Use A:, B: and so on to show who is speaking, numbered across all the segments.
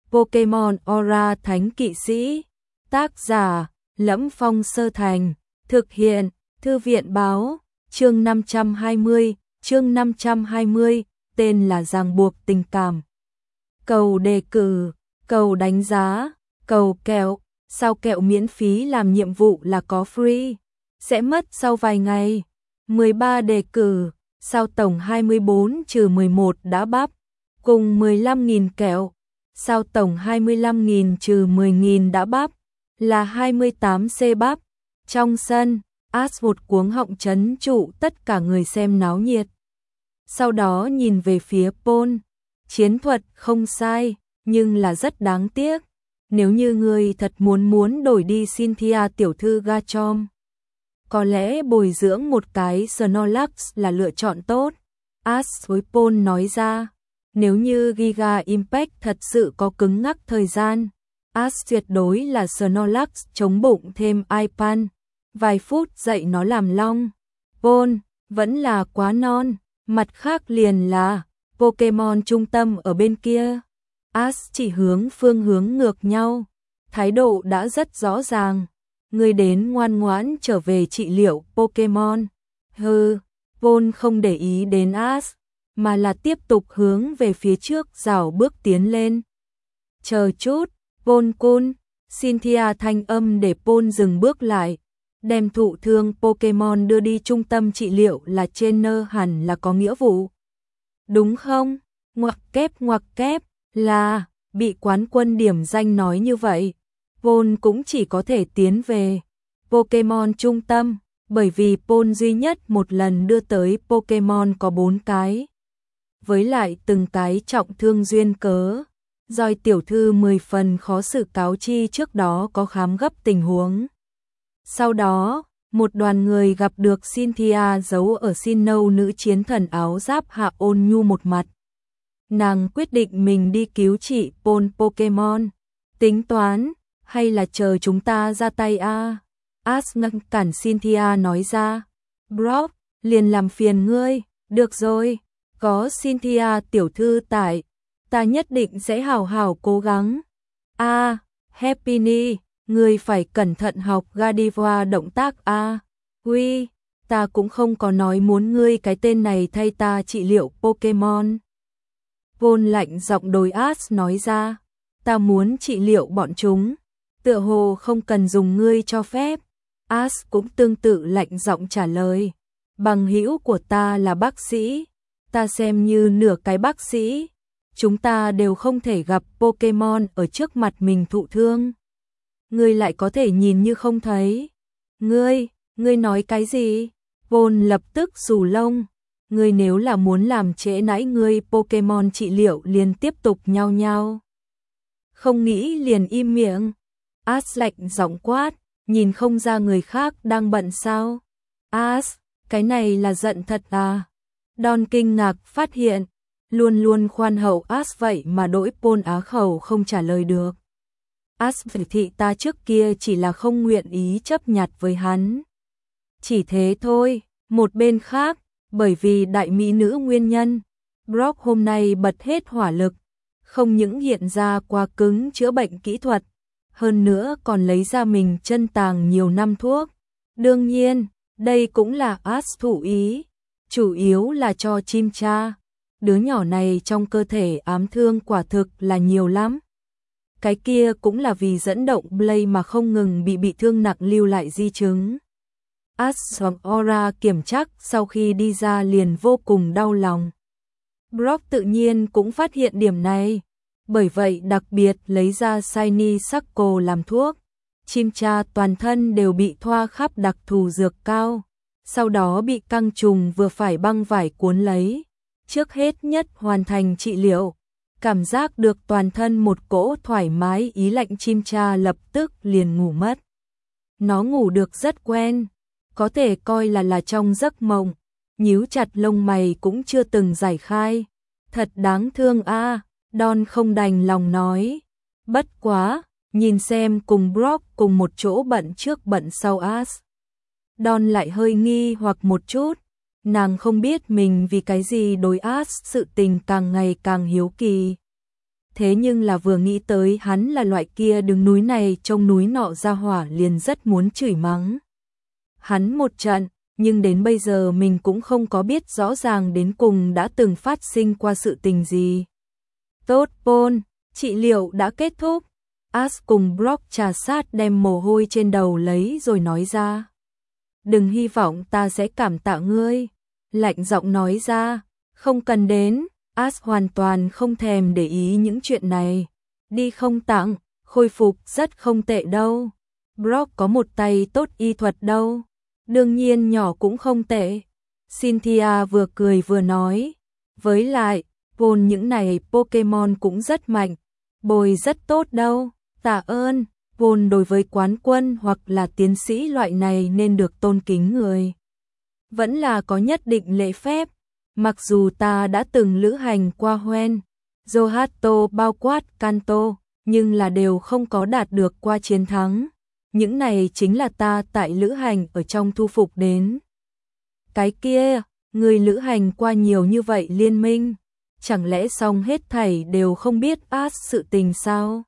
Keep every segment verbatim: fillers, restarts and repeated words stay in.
A: Pokemon Aura Thánh Kỵ Sĩ. Tác giả: Lẫm Phong Sơ Thành. Thực hiện: Thư viện báo. Chương năm trăm hai mươi, chương năm trăm hai mươi, tên là ràng buộc tình cảm. Cầu đề cử, cầu đánh giá, cầu kẹo, sao kẹo miễn phí làm nhiệm vụ là có free, sẽ mất sau vài ngày. mười ba đề cử, sao tổng hai mươi bốn trừ mười một đã bắp, cùng mười lăm nghìn kẹo, sao tổng hai mươi lăm nghìn trừ mười nghìn đã bắp, là hai mươi tám xê bắp. Trong sân, Ash một cuống họng trấn trụ tất cả người xem náo nhiệt. Sau đó nhìn về phía Paul, chiến thuật không sai, nhưng là rất đáng tiếc. Nếu như người thật muốn muốn đổi đi Cynthia tiểu thư Garchomp, có lẽ bồi dưỡng một cái Snorlax là lựa chọn tốt. Ash với Paul nói ra, nếu như Giga Impact thật sự có cứng ngắc thời gian, Ash tuyệt đối là Snorlax chống bụng thêm Ipan, vài phút dạy nó làm long. Paul, vẫn là quá non, mặt khác liền là Pokemon trung tâm ở bên kia. Ash chỉ hướng phương hướng ngược nhau, thái độ đã rất rõ ràng. Người đến ngoan ngoãn trở về trị liệu Pokemon. Hừ, Paul không để ý đến Ash, mà là tiếp tục hướng về phía trước rảo bước tiến lên. Chờ chút, Paul-kun, Cynthia thanh âm để Paul dừng bước lại. Đem thụ thương Pokemon đưa đi trung tâm trị liệu là trainer hẳn là có nghĩa vụ. Đúng không? Ngoặc kép ngoặc kép, là, bị quán quân điểm danh nói như vậy. Paul cũng chỉ có thể tiến về Pokemon trung tâm, bởi vì Paul duy nhất một lần đưa tới Pokemon có bốn cái. Với lại từng cái trọng thương duyên cớ, Doi tiểu thư mười phần khó xử cáo chi trước đó có khám gấp tình huống. Sau đó, một đoàn người gặp được Cynthia giấu ở Sinnoh nữ chiến thần áo giáp hạ ôn nhu một mặt. Nàng quyết định mình đi cứu trị Paul Pokemon. Tính toán, hay là chờ chúng ta ra tay a? À? Ash ngăn cản Cynthia nói ra. Brock, liền làm phiền ngươi, được rồi, có Cynthia tiểu thư tại, ta nhất định sẽ hào hào cố gắng. A, à, Happiny, ngươi phải cẩn thận học Gardevoir động tác a. À. Huy, ta cũng không có nói muốn ngươi cái tên này thay ta trị liệu Pokemon. Paul lạnh giọng đối Ash nói ra, ta muốn trị liệu bọn chúng, tựa hồ không cần dùng ngươi cho phép. Ash cũng tương tự lạnh giọng trả lời, bằng hữu của ta là bác sĩ, ta xem như nửa cái bác sĩ, chúng ta đều không thể gặp Pokemon ở trước mặt mình thụ thương. Ngươi lại có thể nhìn như không thấy. Ngươi, ngươi nói cái gì? Paul lập tức rủ lông. Ngươi nếu là muốn làm trễ nãy ngươi Pokemon trị liệu liền tiếp tục nhao nhao. Không nghĩ liền im miệng. Ash lạnh giọng quát, nhìn không ra người khác đang bận sao? Ash, cái này là giận thật à? Don kinh ngạc phát hiện, luôn luôn khoan hậu Ash vậy mà đổi Paul á khẩu không trả lời được. Ash phải thị ta trước kia chỉ là không nguyện ý chấp nhặt với hắn. Chỉ thế thôi. Một bên khác, bởi vì đại mỹ nữ nguyên nhân, Brock hôm nay bật hết hỏa lực, không những hiện ra qua cứng chữa bệnh kỹ thuật, hơn nữa còn lấy ra mình chân tàng nhiều năm thuốc. Đương nhiên, đây cũng là Ash thủ ý, chủ yếu là cho Chimcha. Đứa nhỏ này trong cơ thể ám thương quả thực là nhiều lắm. Cái kia cũng là vì dẫn động Blaze mà không ngừng bị bị thương nặng lưu lại di chứng. Ash và Aura kiểm chắc sau khi đi ra liền vô cùng đau lòng. Brock tự nhiên cũng phát hiện điểm này, bởi vậy đặc biệt lấy ra Shiny Shackle làm thuốc. Chimcha toàn thân đều bị thoa khắp đặc thù dược cao, sau đó bị căng trùng vừa phải băng vải cuốn lấy. Trước hết nhất hoàn thành trị liệu, cảm giác được toàn thân một cỗ thoải mái ý lạnh, Chimcha lập tức liền ngủ mất. Nó ngủ được rất quen, có thể coi là là trong giấc mộng, nhíu chặt lông mày cũng chưa từng giải khai. Thật đáng thương a, à, Don không đành lòng nói. Bất quá, nhìn xem cùng Brock cùng một chỗ bận trước bận sau Ash. Don lại hơi nghi hoặc một chút, nàng không biết mình vì cái gì đối Ash sự tình càng ngày càng hiếu kỳ. Thế nhưng là vừa nghĩ tới hắn là loại kia đứng núi này trông núi nọ ra hỏa liền rất muốn chửi mắng hắn một trận, nhưng đến bây giờ mình cũng không có biết rõ ràng đến cùng đã từng phát sinh qua sự tình gì. Tốt Paul, trị liệu đã kết thúc. Ash cùng Brock trà sát đem mồ hôi trên đầu lấy rồi nói ra. Đừng hy vọng ta sẽ cảm tạ ngươi. Lạnh giọng nói ra, không cần đến. Ash hoàn toàn không thèm để ý những chuyện này. Đi không tặng, khôi phục rất không tệ đâu. Brock có một tay tốt y thuật đâu. Đương nhiên nhỏ cũng không tệ. Cynthia vừa cười vừa nói. Với lại, Paul những này Pokemon cũng rất mạnh. Bồi rất tốt đâu. Tạ ơn, Paul đối với quán quân hoặc là tiến sĩ loại này nên được tôn kính người. Vẫn là có nhất định lễ phép. Mặc dù ta đã từng lữ hành qua Hoenn, Johto bao quát Kanto, nhưng là đều không có đạt được qua chiến thắng. Những này chính là ta tại lữ hành ở trong thu phục đến. Cái kia, người lữ hành qua nhiều như vậy liên minh, chẳng lẽ xong hết thảy đều không biết Ash sự tình sao?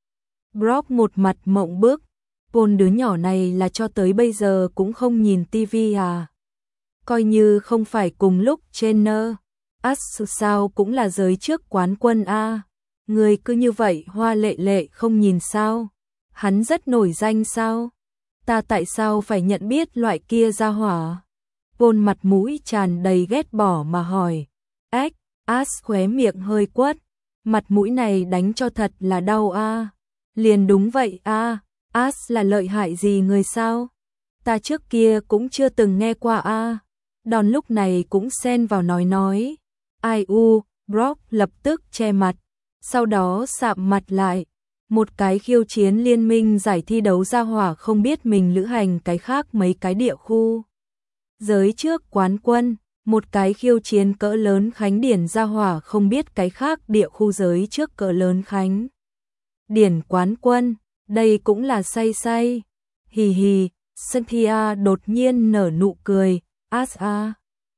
A: Brock một mặt mộng bức, Paul đứa nhỏ này là cho tới bây giờ cũng không nhìn tivi à? Coi như không phải cùng lúc trainer, Ash sao cũng là giới trước quán quân a. Người cứ như vậy hoa lệ lệ không nhìn sao? Hắn rất nổi danh sao? Ta tại sao phải nhận biết loại kia ra hỏa? Paul mặt mũi tràn đầy ghét bỏ mà hỏi. Ếch, Ash khóe miệng hơi quất. Mặt mũi này đánh cho thật là đau a. Liền đúng vậy a. Ash là lợi hại gì người sao? Ta trước kia cũng chưa từng nghe qua a. Đòn lúc này cũng xen vào nói nói. Ai u, Brock lập tức che mặt. Sau đó sạm mặt lại. Một cái khiêu chiến liên minh giải thi đấu ra hỏa không biết mình lữ hành cái khác mấy cái địa khu. Giới trước quán quân, một cái khiêu chiến cỡ lớn khánh điển ra hỏa không biết cái khác địa khu giới trước cỡ lớn khánh điển quán quân, đây cũng là say say. Hì hì, Cynthia đột nhiên nở nụ cười, Ash a.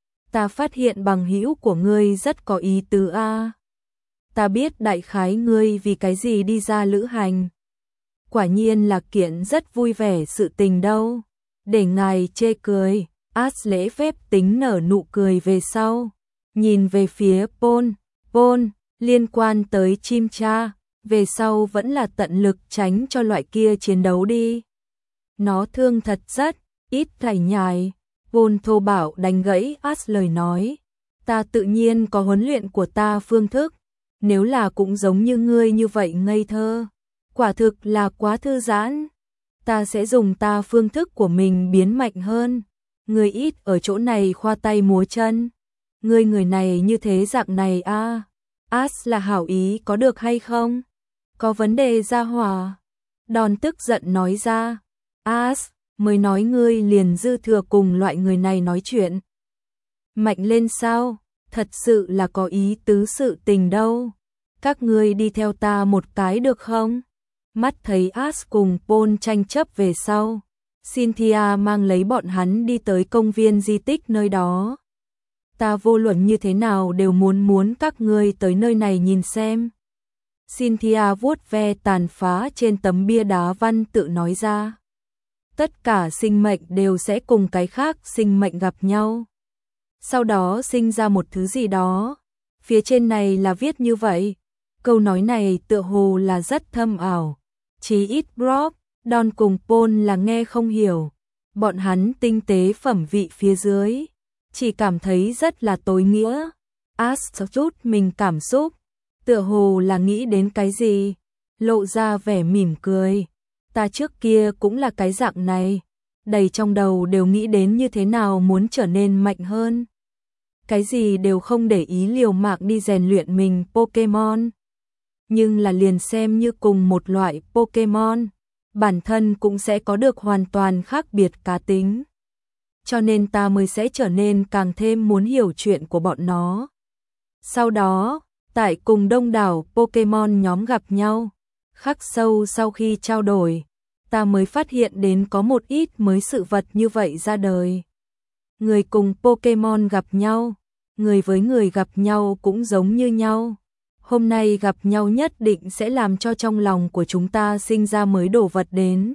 A: Ta phát hiện bằng hữu của ngươi rất có ý tứ a. Ta biết đại khái ngươi vì cái gì đi ra lữ hành. Quả nhiên là kiện rất vui vẻ sự tình đâu. Để ngài chê cười, Ash lễ phép tính nở nụ cười về sau. Nhìn về phía Paul, Paul, liên quan tới chim cha, về sau vẫn là tận lực tránh cho loại kia chiến đấu đi. Nó thương thật rất, ít thảy nhài. Paul thô bạo đánh gãy Ash lời nói. Ta tự nhiên có huấn luyện của ta phương thức. Nếu là cũng giống như ngươi như vậy ngây thơ, quả thực là quá thư giãn. Ta sẽ dùng ta phương thức của mình biến mạnh hơn. Ngươi ít ở chỗ này khoa tay múa chân. Ngươi người này như thế dạng này a. À. Ash là hảo ý có được hay không? Có vấn đề ra hỏa. Đòn tức giận nói ra. Ash, mới nói ngươi liền dư thừa cùng loại người này nói chuyện. Mạnh lên sao? Thật sự là có ý tứ sự tình đâu. Các ngươi đi theo ta một cái được không? Mắt thấy Ash cùng Paul tranh chấp về sau. Cynthia mang lấy bọn hắn đi tới công viên di tích nơi đó. Ta vô luận như thế nào đều muốn muốn các ngươi tới nơi này nhìn xem. Cynthia vuốt ve tàn phá trên tấm bia đá văn tự nói ra. Tất cả sinh mệnh đều sẽ cùng cái khác sinh mệnh gặp nhau. Sau đó sinh ra một thứ gì đó. Phía trên này là viết như vậy. Câu nói này tựa hồ là rất thâm ảo. Chí ít Brock, Don cùng Paul là nghe không hiểu. Bọn hắn tinh tế phẩm vị phía dưới. Chỉ cảm thấy rất là tối nghĩa. Ash chút mình cảm xúc. Tựa hồ là nghĩ đến cái gì. Lộ ra vẻ mỉm cười. Ta trước kia cũng là cái dạng này. Đầy trong đầu đều nghĩ đến như thế nào muốn trở nên mạnh hơn. Cái gì đều không để ý liều mạng đi rèn luyện mình Pokemon. Nhưng là liền xem như cùng một loại Pokemon, bản thân cũng sẽ có được hoàn toàn khác biệt cá tính. Cho nên ta mới sẽ trở nên càng thêm muốn hiểu chuyện của bọn nó. Sau đó, tại cùng đông đảo Pokemon nhóm gặp nhau, khắc sâu sau khi trao đổi, ta mới phát hiện đến có một ít mới sự vật như vậy ra đời. Người cùng Pokemon gặp nhau, người với người gặp nhau cũng giống như nhau. hôm nay gặp nhau nhất định sẽ làm cho trong lòng của chúng ta sinh ra mới đồ vật đến.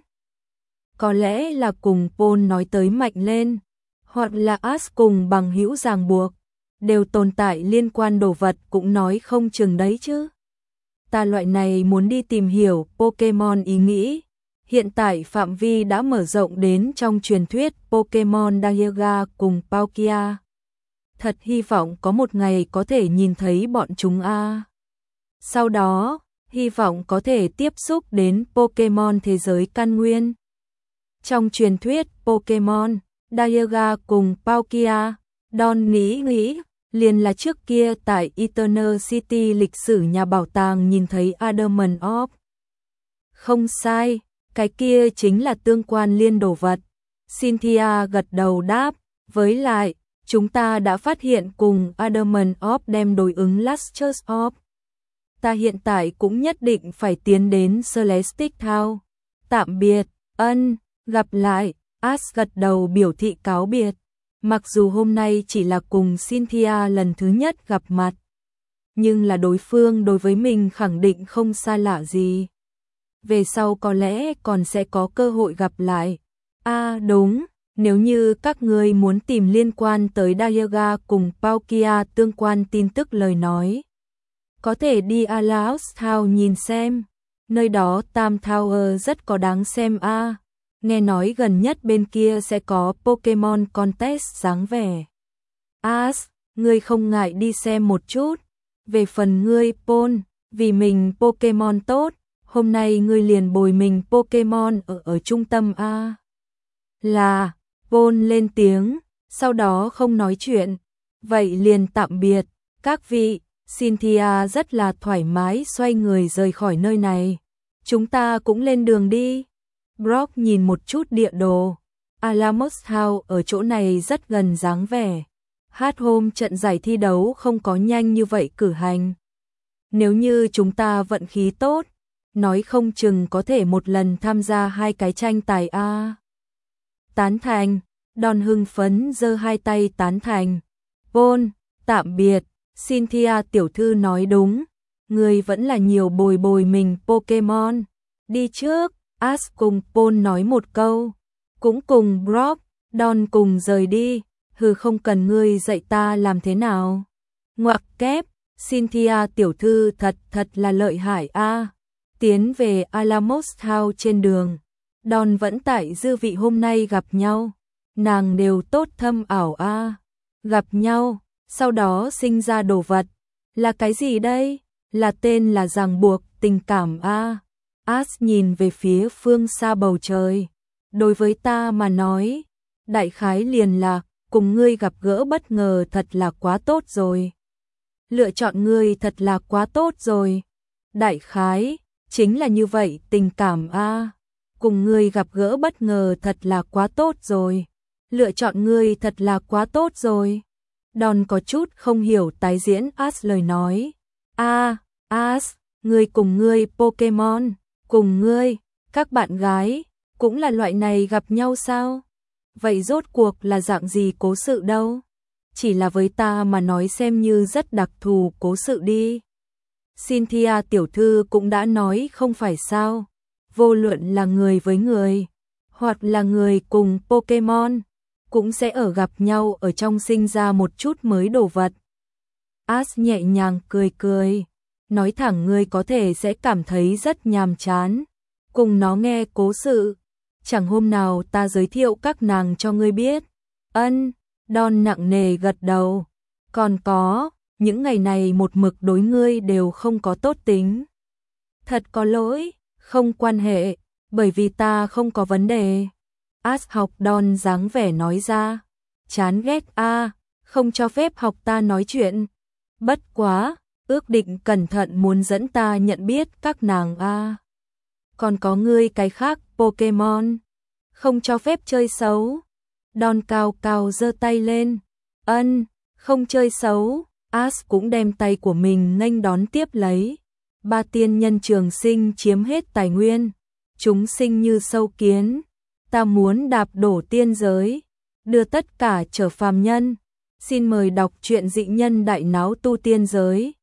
A: Có lẽ là cùng Paul nói tới mạnh lên, hoặc là Ash cùng bằng hữu ràng buộc, đều tồn tại liên quan đồ vật cũng nói không chừng đấy chứ. Ta loại này muốn đi tìm hiểu Pokemon ý nghĩ, hiện tại phạm vi đã mở rộng đến trong truyền thuyết Pokemon Dialga cùng Palkia. Thật hy vọng có một ngày có thể nhìn thấy bọn chúng a. Sau đó, hy vọng có thể tiếp xúc đến Pokemon thế giới căn nguyên. Trong truyền thuyết Pokemon, Dialga cùng Palkia, Don nghĩ nghĩ, liền là trước kia tại Eternal City lịch sử nhà bảo tàng nhìn thấy Adamant Orb. Không sai, cái kia chính là tương quan liên đồ vật. Cynthia gật đầu đáp, với lại, chúng ta đã phát hiện cùng Adamant Orb đem đối ứng Lustrous Orb. Ta hiện tại cũng nhất định phải tiến đến Celestic Town. Tạm biệt, ân, gặp lại, Ash gật đầu biểu thị cáo biệt. Mặc dù hôm nay chỉ là cùng Cynthia lần thứ nhất gặp mặt, nhưng là đối phương đối với mình khẳng định không xa lạ gì. Về sau có lẽ còn sẽ có cơ hội gặp lại. À đúng, nếu như các ngươi muốn tìm liên quan tới Dialga cùng Palkia tương quan tin tức lời nói, có thể đi Alaus Town nhìn xem, nơi đó Tam Tower rất có đáng xem a. À. Nghe nói gần nhất bên kia sẽ có Pokemon Contest dáng vẻ. Ash, ngươi không ngại đi xem một chút. Về phần ngươi Paul, vì mình Pokemon tốt, hôm nay ngươi liền bồi mình Pokemon ở ở trung tâm a. Là, Paul lên tiếng, sau đó không nói chuyện. Vậy liền tạm biệt, các vị. Cynthia rất là thoải mái xoay người rời khỏi nơi này. Chúng ta cũng lên đường đi. Brock nhìn một chút địa đồ. Alamos House ở chỗ này rất gần dáng vẻ. Hát hôm trận giải thi đấu không có nhanh như vậy cử hành. Nếu như chúng ta vận khí tốt, nói không chừng có thể một lần tham gia hai cái tranh tài a. Tán thành, Don hưng phấn giơ hai tay tán thành. Paul, tạm biệt, Cynthia tiểu thư nói đúng, người vẫn là nhiều bồi bồi mình Pokemon. Đi trước. Ash cùng Paul nói một câu, cũng cùng Brock, Don cùng rời đi, hừ không cần ngươi dạy ta làm thế nào. Ngoặc kép, Cynthia tiểu thư thật thật là lợi hại a. À. Tiến về Alamos Town trên đường, Don vẫn tại dư vị hôm nay gặp nhau, nàng đều tốt thâm ảo a. À. Gặp nhau, sau đó sinh ra đồ vật, là cái gì đây? Là tên là ràng buộc tình cảm a. À. Ash nhìn về phía phương xa bầu trời. Đối với ta mà nói, đại khái liền là, cùng ngươi gặp gỡ bất ngờ thật là quá tốt rồi. Lựa chọn ngươi thật là quá tốt rồi. Đại khái, chính là như vậy tình cảm a. À. Cùng ngươi gặp gỡ bất ngờ thật là quá tốt rồi. Lựa chọn ngươi thật là quá tốt rồi. Don có chút không hiểu tái diễn Ash lời nói. A, à, Ash, ngươi cùng ngươi Pokemon. Cùng ngươi, các bạn gái, cũng là loại này gặp nhau sao? Vậy rốt cuộc là dạng gì cố sự đâu? Chỉ là với ta mà nói xem như rất đặc thù cố sự đi. Cynthia tiểu thư cũng đã nói không phải sao? Vô luận là người với người, hoặc là người cùng Pokemon, cũng sẽ ở gặp nhau ở trong sinh ra một chút mới đồ vật. Ash nhẹ nhàng cười cười. Nói thẳng ngươi có thể sẽ cảm thấy rất nhàm chán. Cùng nó nghe cố sự. Chẳng hôm nào ta giới thiệu các nàng cho ngươi biết. Ân, Don nặng nề gật đầu. Còn có, những ngày này một mực đối ngươi đều không có tốt tính. Thật có lỗi, không quan hệ, bởi vì ta không có vấn đề. Ash học Don dáng vẻ nói ra. Chán ghét a, à, không cho phép học ta nói chuyện. Bất quá. Ước định cẩn thận muốn dẫn ta nhận biết các nàng a. À. Còn có ngươi cái khác Pokemon, không cho phép chơi xấu. Don cao cao giơ tay lên. Ân, không chơi xấu. Ash cũng đem tay của mình nghênh đón tiếp lấy. Ba tiên nhân trường sinh chiếm hết tài nguyên. Chúng sinh như sâu kiến. Ta muốn đạp đổ tiên giới, đưa tất cả trở phàm nhân. Xin mời đọc truyện Dị Nhân Đại Náo Tu Tiên Giới.